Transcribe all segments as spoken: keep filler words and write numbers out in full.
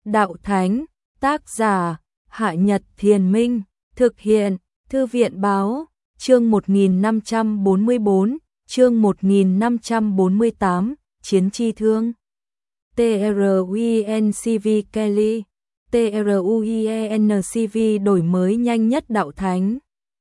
Đạo Thánh, tác giả, Hạ Nhật Thiền Minh, thực hiện, Thư viện Báo, chương một nghìn năm trăm bốn mươi tư, chương một nghìn năm trăm bốn mươi tám, Chiến Chi Thương. TRUENCV Kelly, TRUENCV đổi mới nhanh nhất Đạo Thánh.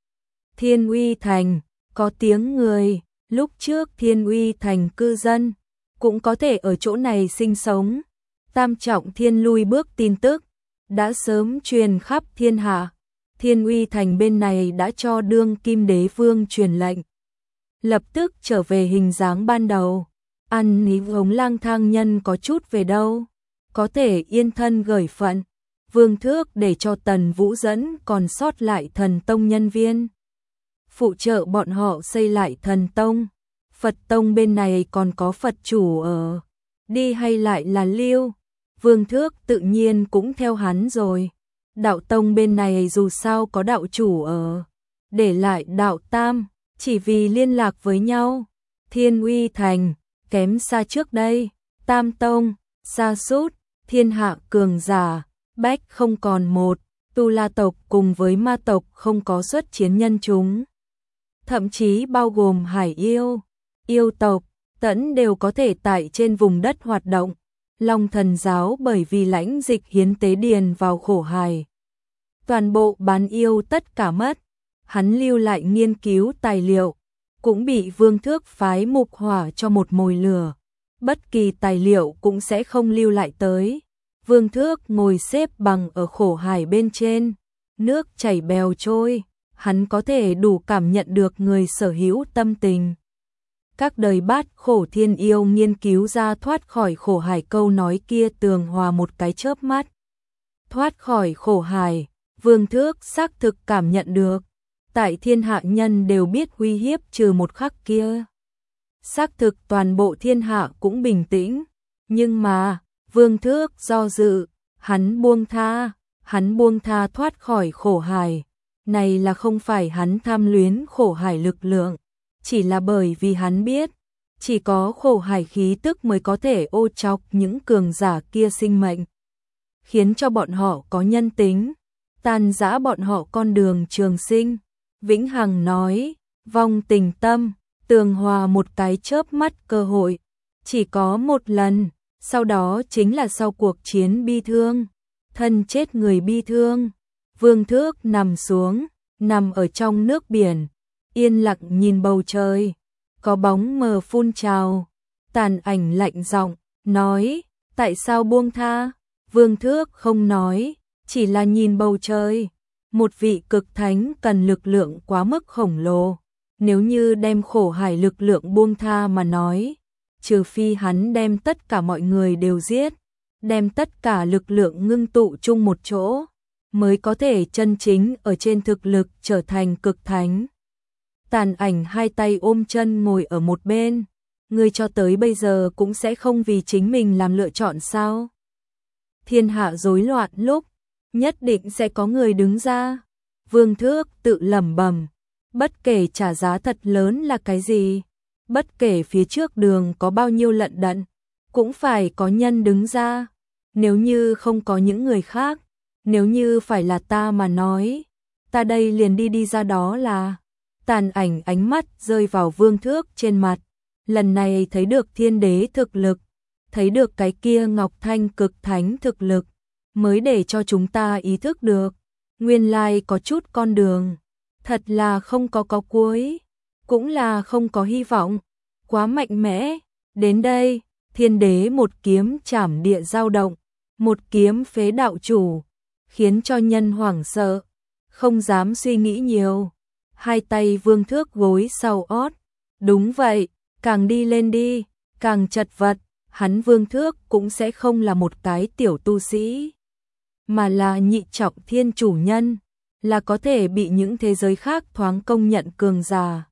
Thiên Uy Thành, có tiếng người, lúc trước Thiên Uy Thành cư dân, cũng có thể ở chỗ này sinh sống. Tam trọng thiên lui bước tin tức, đã sớm truyền khắp thiên hạ. Thiên Uy Thành bên này đã cho đương kim đế vương truyền lệnh. Lập tức trở về hình dáng ban đầu. Ăn ní hống lang thang nhân có chút về đâu. Có thể yên thân gởi phận. Vương thước để cho Tần Vũ dẫn còn sót lại thần tông nhân viên. Phụ trợ bọn họ xây lại thần tông. Phật tông bên này còn có Phật chủ ở. Đi hay lại là lưu. Vương thước tự nhiên cũng theo hắn rồi. Đạo tông bên này dù sao có đạo chủ ở. Để lại đạo tam, chỉ vì liên lạc với nhau. Thiên Uy Thành, kém xa trước đây. Tam tông, sa sút, thiên hạ cường giả, bách không còn một. Tu La tộc cùng với ma tộc không có xuất chiến nhân chúng. Thậm chí bao gồm hải yêu, yêu tộc, tẫn đều có thể tại trên vùng đất hoạt động. Long Thần giáo bởi vì lãnh dịch hiến tế điền vào khổ hài. Toàn bộ bán yêu tất cả mất. Hắn lưu lại nghiên cứu tài liệu, cũng bị Vương Thước phái mục hỏa cho một mồi lửa. Bất kỳ tài liệu cũng sẽ không lưu lại tới. Vương Thước ngồi xếp bằng ở khổ hải bên trên. Nước chảy bèo trôi, hắn có thể đủ cảm nhận được người sở hữu tâm tình. Các đời bát khổ thiên yêu nghiên cứu ra thoát khỏi khổ hải câu nói kia tường hòa một cái chớp mắt. Thoát khỏi khổ hải, Vương Thước xác thực cảm nhận được. Tại thiên hạ nhân đều biết uy hiếp trừ một khắc kia. Xác thực toàn bộ thiên hạ cũng bình tĩnh. Nhưng mà, Vương Thước do dự, hắn buông tha, hắn buông tha thoát khỏi khổ hải. Này là không phải hắn tham luyến khổ hải lực lượng. Chỉ là bởi vì hắn biết, chỉ có khổ hải khí tức mới có thể ô chọc những cường giả kia sinh mệnh. Khiến cho bọn họ có nhân tính, tàn giã bọn họ con đường trường sinh. Vĩnh Hằng nói, vong tình tâm, tường hòa một cái chớp mắt cơ hội. Chỉ có một lần, sau đó chính là sau cuộc chiến bi thương. Thân chết người bi thương. Vương Thước nằm xuống, nằm ở trong nước biển. Yên lặng nhìn bầu trời, có bóng mờ phun trào, tàn ảnh lạnh giọng nói, tại sao buông tha? Vương Thước không nói, chỉ là nhìn bầu trời. Một vị cực thánh cần lực lượng quá mức khổng lồ, nếu như đem khổ hải lực lượng buông tha mà nói, trừ phi hắn đem tất cả mọi người đều giết, đem tất cả lực lượng ngưng tụ chung một chỗ, mới có thể chân chính ở trên thực lực trở thành cực thánh. Tàn ảnh hai tay ôm chân ngồi ở một bên. Ngươi cho tới bây giờ cũng sẽ không vì chính mình làm lựa chọn sao? Thiên hạ rối loạn lúc, nhất định sẽ có người đứng ra. Vương Thước tự lẩm bẩm, bất kể trả giá thật lớn là cái gì, bất kể phía trước đường có bao nhiêu lận đận, cũng phải có nhân đứng ra. Nếu như không có những người khác, nếu như phải là ta mà nói, ta đây liền đi đi ra đó là. Tàn ảnh ánh mắt rơi vào Vương Thước trên mặt, lần này thấy được thiên đế thực lực, thấy được cái kia Ngọc Thanh cực thánh thực lực, mới để cho chúng ta ý thức được, nguyên lai có chút con đường, thật là không có có cuối, cũng là không có hy vọng, quá mạnh mẽ. Đến đây, thiên đế một kiếm chảm địa dao động, một kiếm phế đạo chủ, khiến cho nhân hoảng sợ, không dám suy nghĩ nhiều. Hai tay Vương Thước gối sau ót. Đúng vậy, càng đi lên đi, càng chật vật, hắn Vương Thước cũng sẽ không là một cái tiểu tu sĩ, mà là nhị trọng thiên chủ nhân, là có thể bị những thế giới khác thoáng công nhận cường giả.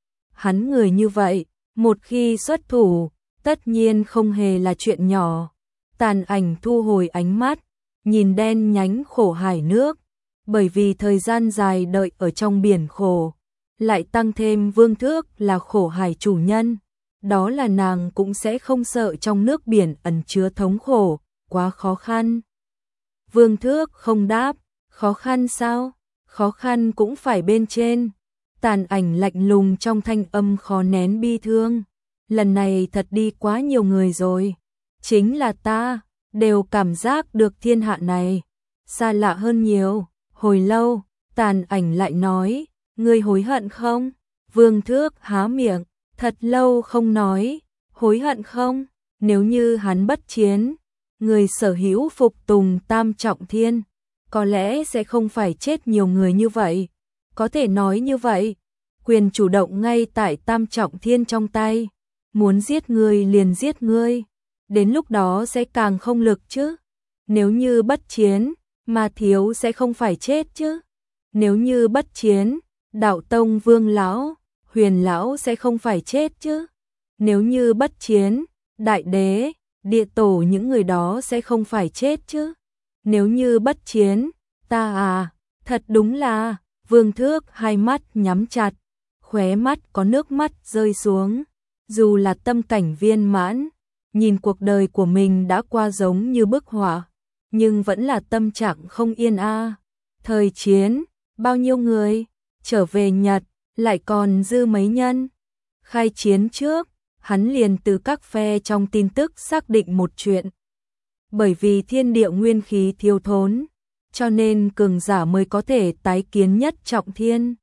Hắn người như vậy, một khi xuất thủ, tất nhiên không hề là chuyện nhỏ. Tàn ảnh thu hồi ánh mắt, nhìn đen nhánh khổ hải nước. Bởi vì thời gian dài đợi ở trong biển khổ, lại tăng thêm Vương Thước là khổ hải chủ nhân, đó là nàng cũng sẽ không sợ trong nước biển ẩn chứa thống khổ, quá khó khăn. Vương Thước không đáp, khó khăn sao? Khó khăn cũng phải bên trên. Tàn Ảnh lạnh lùng trong thanh âm khó nén bi thương. Lần này thật đi quá nhiều người rồi. Chính là ta, đều cảm giác được thiên hạ này xa lạ hơn nhiều. Hồi lâu, Tàn Ảnh lại nói, ngươi hối hận không? Vương Thước há miệng, thật lâu không nói, hối hận không? Nếu như hắn bất chiến, người sở hữu phục tùng Tam Trọng Thiên, có lẽ sẽ không phải chết nhiều người như vậy. Có thể nói như vậy, quyền chủ động ngay tại Tam Trọng Thiên trong tay, muốn giết ngươi liền giết ngươi, đến lúc đó sẽ càng không lực chứ. Nếu như bất chiến, Ma Thiếu sẽ không phải chết chứ. Nếu như bất chiến, Đạo Tông Vương Lão, Huyền Lão sẽ không phải chết chứ. Nếu như bất chiến, Đại Đế, Địa Tổ những người đó sẽ không phải chết chứ. Nếu như bất chiến, ta à, thật đúng là, Vương Thước hai mắt nhắm chặt, khóe mắt có nước mắt rơi xuống. Dù là tâm cảnh viên mãn, nhìn cuộc đời của mình đã qua giống như bức họa, nhưng vẫn là tâm trạng không yên a. Thời chiến, bao nhiêu người trở về Nhật, lại còn dư mấy nhân. Khai chiến trước, hắn liền từ các phe trong tin tức xác định một chuyện. Bởi vì thiên địa nguyên khí thiếu thốn, cho nên cường giả mới có thể tái kiến nhất trọng thiên.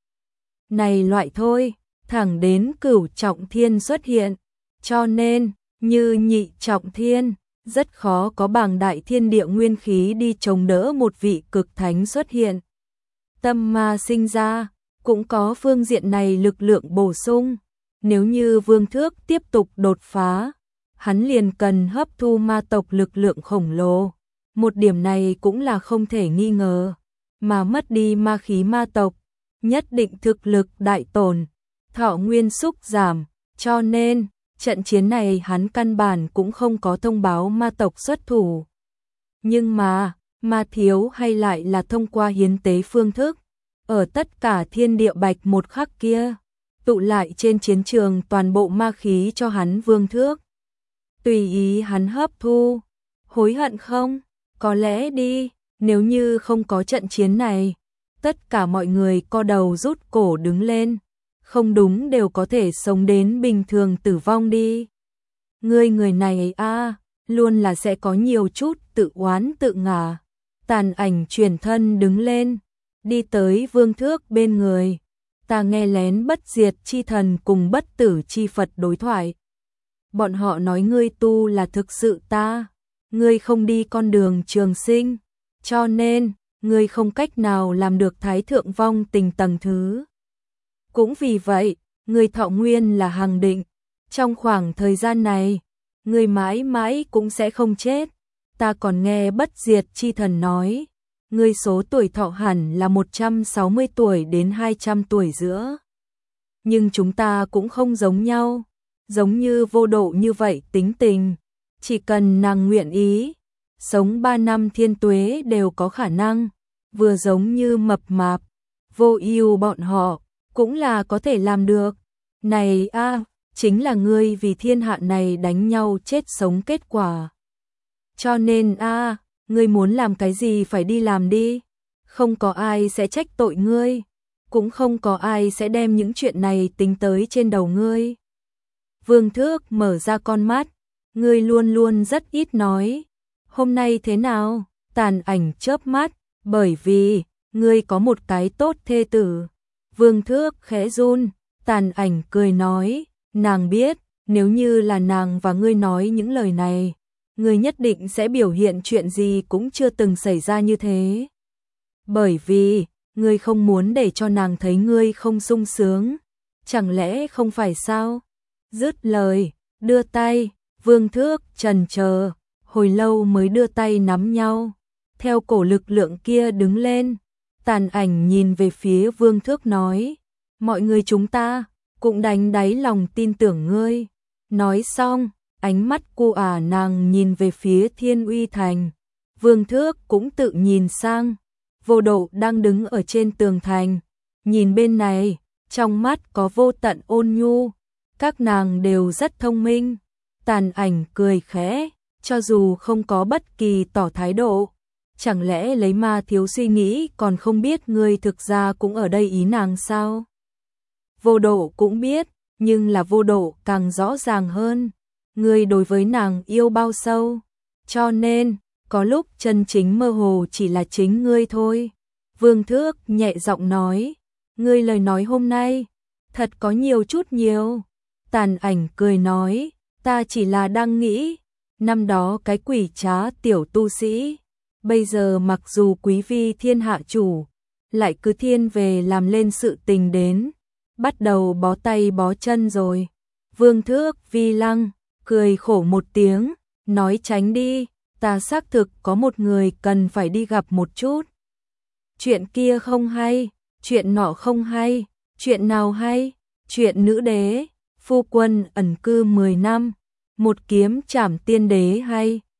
Này loại thôi, thẳng đến cửu trọng thiên xuất hiện, cho nên, như nhị trọng thiên, rất khó có bảng đại thiên địa nguyên khí đi chống đỡ một vị cực thánh xuất hiện. Tâm ma sinh ra, cũng có phương diện này lực lượng bổ sung. Nếu như Vương Thước tiếp tục đột phá, hắn liền cần hấp thu ma tộc lực lượng khổng lồ. Một điểm này cũng là không thể nghi ngờ, mà mất đi ma khí ma tộc, nhất định thực lực đại tổn, thọ nguyên súc giảm, cho nên, trận chiến này hắn căn bản cũng không có thông báo ma tộc xuất thủ. Nhưng mà, Ma Thiếu hay lại là thông qua hiến tế phương thức, ở tất cả thiên địa bạch một khắc kia, tụ lại trên chiến trường toàn bộ ma khí cho hắn Vương Thước. Tùy ý hắn hấp thu, hối hận không? Có lẽ đi, nếu như không có trận chiến này, tất cả mọi người co đầu rút cổ đứng lên, không đúng đều có thể sống đến bình thường tử vong đi. Ngươi người này a, luôn là sẽ có nhiều chút tự oán tự ngả. Tàn Ảnh chuyển thân đứng lên, đi tới Vương Thước bên người. Ta nghe lén Bất Diệt chi thần cùng Bất Tử chi Phật đối thoại. Bọn họ nói ngươi tu là thực sự ta, ngươi không đi con đường trường sinh, cho nên ngươi không cách nào làm được thái thượng vong tình tầng thứ. Cũng vì vậy, ngươi thọ nguyên là hàng định, trong khoảng thời gian này, ngươi mãi mãi cũng sẽ không chết. Ta còn nghe Bất Diệt chi thần nói, ngươi số tuổi thọ hẳn là một trăm sáu mươi tuổi đến hai trăm tuổi giữa. Nhưng chúng ta cũng không giống nhau, giống như Vô Độ như vậy tính tình, chỉ cần nàng nguyện ý, sống ba năm thiên tuế đều có khả năng, vừa giống như Mập Mạp, Vô Ưu bọn họ, cũng là có thể làm được. Này a, chính là ngươi vì thiên hạ này đánh nhau chết sống kết quả. Cho nên a, ngươi muốn làm cái gì phải đi làm đi, không có ai sẽ trách tội ngươi, cũng không có ai sẽ đem những chuyện này tính tới trên đầu ngươi. Vương Thước mở ra con mắt, ngươi luôn luôn rất ít nói, hôm nay thế nào? Tàn Ảnh chớp mắt, bởi vì, ngươi có một cái tốt thê tử. Vương Thước khẽ run, Tàn Ảnh cười nói, nàng biết, nếu như là nàng và ngươi nói những lời này, ngươi nhất định sẽ biểu hiện chuyện gì cũng chưa từng xảy ra như thế. Bởi vì, ngươi không muốn để cho nàng thấy ngươi không sung sướng, chẳng lẽ không phải sao? Dứt lời, đưa tay, Vương Thước chần chờ, hồi lâu mới đưa tay nắm nhau, theo cổ lực lượng kia đứng lên. Tàn Ảnh nhìn về phía Vương Thước nói, mọi người chúng ta cũng đánh đáy lòng tin tưởng ngươi. Nói xong, ánh mắt cô ả nàng nhìn về phía Thiên Uy Thành. Vương Thước cũng tự nhìn sang, Vô Độ đang đứng ở trên tường thành, nhìn bên này, trong mắt có vô tận ôn nhu. Các nàng đều rất thông minh. Tàn Ảnh cười khẽ, cho dù không có bất kỳ tỏ thái độ, chẳng lẽ lấy ma thiếu suy nghĩ còn không biết ngươi thực ra cũng ở đây ý nàng sao? Vô Độ cũng biết, nhưng là Vô Độ càng rõ ràng hơn, ngươi đối với nàng yêu bao sâu, cho nên, có lúc chân chính mơ hồ chỉ là chính ngươi thôi. Vương Thước nhẹ giọng nói, ngươi lời nói hôm nay, thật có nhiều chút nhiều. Tàn Ảnh cười nói, ta chỉ là đang nghĩ, năm đó cái quỷ trá tiểu tu sĩ, bây giờ mặc dù quý vi thiên hạ chủ, lại cứ thiên về làm lên sự tình đến, bắt đầu bó tay bó chân rồi. Vương Thước vi lăng, cười khổ một tiếng, nói tránh đi, ta xác thực có một người cần phải đi gặp một chút. Chuyện kia không hay, chuyện nọ không hay, chuyện nào hay, chuyện nữ đế, phu quân ẩn cư mười năm, một kiếm trảm tiên đế hay.